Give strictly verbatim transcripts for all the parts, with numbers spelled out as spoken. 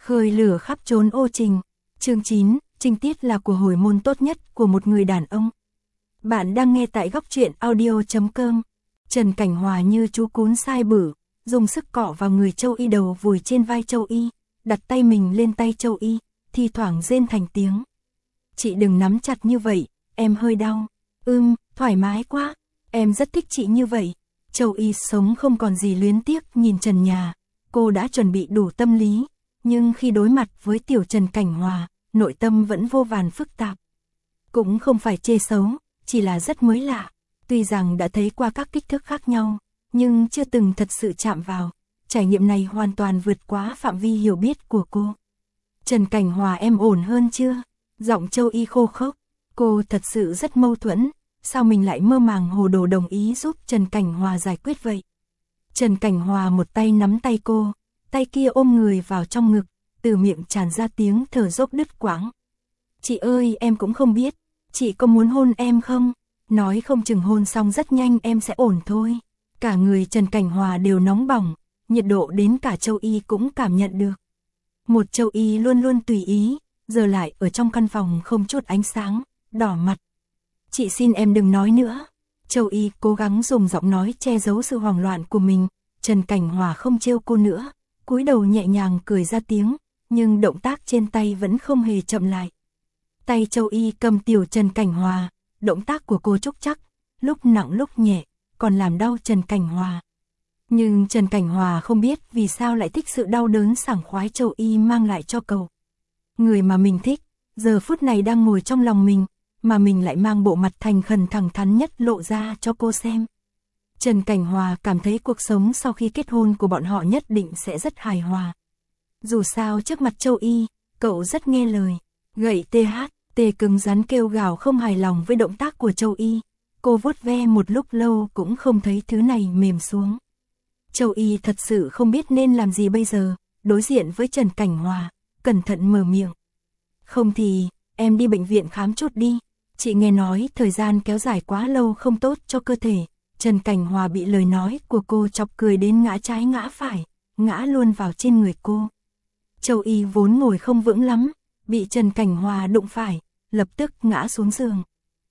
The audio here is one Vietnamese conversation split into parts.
Khơi lửa khắp trốn ô trình. Chương chín, trinh tiết là của hồi môn tốt nhất của một người đàn ông. Bạn đang nghe tại góc truyện audio chấm com. Trần Cảnh Hòa như chú cún sai bử, dùng sức cọ vào người Châu Y, đầu vùi trên vai Châu Y, đặt tay mình lên tay Châu Y, thi thoảng rên thành tiếng. Chị đừng nắm chặt như vậy, em hơi đau. Ưm, thoải mái quá, em rất thích chị như vậy. Châu Y sống không còn gì luyến tiếc nhìn trần nhà, cô đã chuẩn bị đủ tâm lý, nhưng khi đối mặt với tiểu Trần Cảnh Hòa, nội tâm vẫn vô vàn phức tạp. Cũng không phải chê xấu, chỉ là rất mới lạ. Tuy rằng đã thấy qua các kích thước khác nhau, nhưng chưa từng thật sự chạm vào. Trải nghiệm này hoàn toàn vượt quá phạm vi hiểu biết của cô. Trần Cảnh Hòa, em ổn hơn chưa? Giọng Châu Y khô khốc. Cô thật sự rất mâu thuẫn. Sao mình lại mơ màng hồ đồ đồng ý giúp Trần Cảnh Hòa giải quyết vậy? Trần Cảnh Hòa một tay nắm tay cô, tay kia ôm người vào trong ngực, từ miệng tràn ra tiếng thở dốc đứt quãng. Chị ơi, em cũng không biết, chị có muốn hôn em không? Nói không chừng hôn xong rất nhanh em sẽ ổn thôi. Cả người Trần Cảnh Hòa đều nóng bỏng, nhiệt độ đến cả Châu Y cũng cảm nhận được. Một Châu Y luôn luôn tùy ý, giờ lại ở trong căn phòng không chút ánh sáng, đỏ mặt. Chị xin em đừng nói nữa. Châu Y cố gắng dùng giọng nói che giấu sự hoảng loạn của mình. Trần Cảnh Hòa không trêu cô nữa, cúi đầu nhẹ nhàng cười ra tiếng, nhưng động tác trên tay vẫn không hề chậm lại. Tay Châu Y cầm tiểu Trần Cảnh Hòa, động tác của cô trúc chắc, lúc nặng lúc nhẹ, còn làm đau Trần Cảnh Hòa. Nhưng Trần Cảnh Hòa không biết vì sao lại thích sự đau đớn sảng khoái Châu Y mang lại cho cậu. Người mà mình thích, giờ phút này đang ngồi trong lòng mình, mà mình lại mang bộ mặt thành khẩn thẳng thắn nhất lộ ra cho cô xem. Trần Cảnh Hòa cảm thấy cuộc sống sau khi kết hôn của bọn họ nhất định sẽ rất hài hòa. Dù sao trước mặt Châu Y, cậu rất nghe lời. Gậy tê hát, tê cứng rắn kêu gào không hài lòng với động tác của Châu Y. Cô vuốt ve một lúc lâu cũng không thấy thứ này mềm xuống. Châu Y thật sự không biết nên làm gì bây giờ, đối diện với Trần Cảnh Hòa, cẩn thận mở miệng. Không thì, em đi bệnh viện khám chút đi. Chị nghe nói thời gian kéo dài quá lâu không tốt cho cơ thể. Trần Cảnh Hòa bị lời nói của cô chọc cười đến ngã trái ngã phải, ngã luôn vào trên người cô. Châu Y vốn ngồi không vững lắm, bị Trần Cảnh Hòa đụng phải, lập tức ngã xuống giường.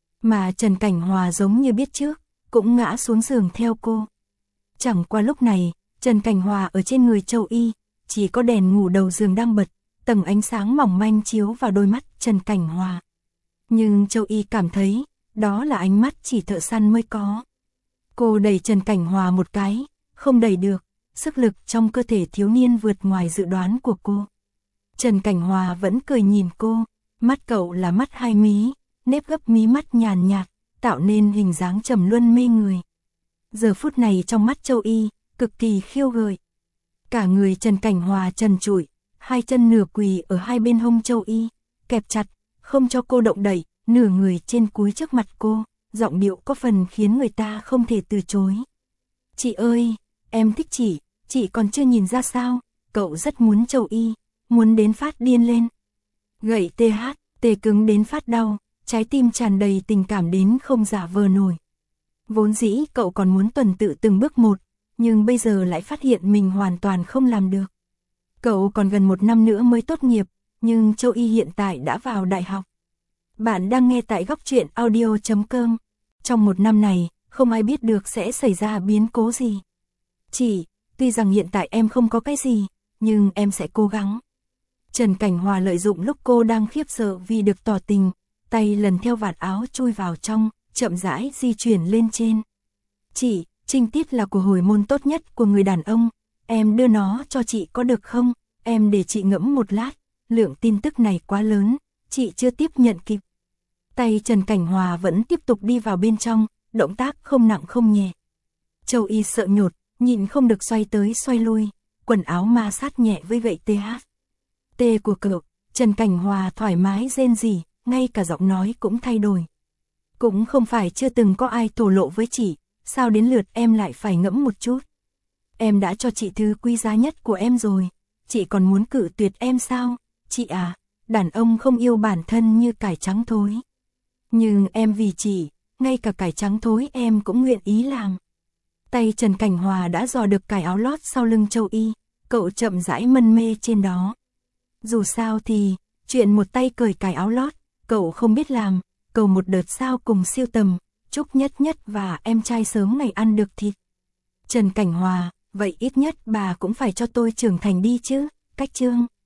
Mà Trần Cảnh Hòa giống như biết trước, cũng ngã xuống giường theo cô. Chẳng qua lúc này, Trần Cảnh Hòa ở trên người Châu Y, chỉ có đèn ngủ đầu giường đang bật, tầng ánh sáng mỏng manh chiếu vào đôi mắt Trần Cảnh Hòa. Nhưng Châu Y cảm thấy, đó là ánh mắt chỉ thợ săn mới có. Cô đẩy Trần Cảnh Hòa một cái, không đẩy được, sức lực trong cơ thể thiếu niên vượt ngoài dự đoán của cô. Trần Cảnh Hòa vẫn cười nhìn cô, mắt cậu là mắt hai mí, nếp gấp mí mắt nhàn nhạt, tạo nên hình dáng trầm luân mê người. Giờ phút này trong mắt Châu Y, cực kỳ khiêu gợi. Cả người Trần Cảnh Hòa trần trụi, hai chân nửa quỳ ở hai bên hông Châu Y, kẹp chặt, không cho cô động đậy, nửa người trên cúi trước mặt cô, giọng điệu có phần khiến người ta không thể từ chối. Chị ơi, em thích chị, chị còn chưa nhìn ra sao, cậu rất muốn Châu Y, muốn đến phát điên lên. Gậy tê hát, tê cứng đến phát đau, trái tim tràn đầy tình cảm đến không giả vờ nổi. Vốn dĩ cậu còn muốn tuần tự từng bước một, nhưng bây giờ lại phát hiện mình hoàn toàn không làm được. Cậu còn gần một năm nữa mới tốt nghiệp, nhưng Châu Y hiện tại đã vào đại học. Bạn đang nghe tại góc truyện audio chấm com. Trong một năm này, không ai biết được sẽ xảy ra biến cố gì. Chỉ, tuy rằng hiện tại em không có cái gì, nhưng em sẽ cố gắng. Trần Cảnh Hòa lợi dụng lúc cô đang khiếp sợ vì được tỏ tình, tay lần theo vạt áo chui vào trong, chậm rãi di chuyển lên trên. Chị, trinh tiết là của hồi môn tốt nhất của người đàn ông, em đưa nó cho chị có được không? Em để chị ngẫm một lát, lượng tin tức này quá lớn, chị chưa tiếp nhận kịp. Tay Trần Cảnh Hòa vẫn tiếp tục đi vào bên trong, động tác không nặng không nhẹ. Châu Y sợ nhột, nhịn không được xoay tới xoay lui, quần áo ma sát nhẹ với gậy tê hát. Tê của cậu, Trần Cảnh Hòa thoải mái rên rỉ, ngay cả giọng nói cũng thay đổi. Cũng không phải chưa từng có ai thổ lộ với chị, sao đến lượt em lại phải ngẫm một chút. Em đã cho chị thứ quý giá nhất của em rồi, chị còn muốn cự tuyệt em sao? Chị à, đàn ông không yêu bản thân như cải trắng thối. Nhưng em vì chị, ngay cả cải trắng thối em cũng nguyện ý làm. Tay Trần Cảnh Hòa đã dò được cài áo lót sau lưng Châu Y, cậu chậm rãi mân mê trên đó. Dù sao thì, chuyện một tay cởi cài áo lót, cậu không biết làm, cầu một đợt sao cùng siêu tầm, chúc Nhất Nhất và em trai sớm ngày ăn được thịt. Trần Cảnh Hòa, vậy ít nhất bà cũng phải cho tôi trưởng thành đi chứ, Cách Chương.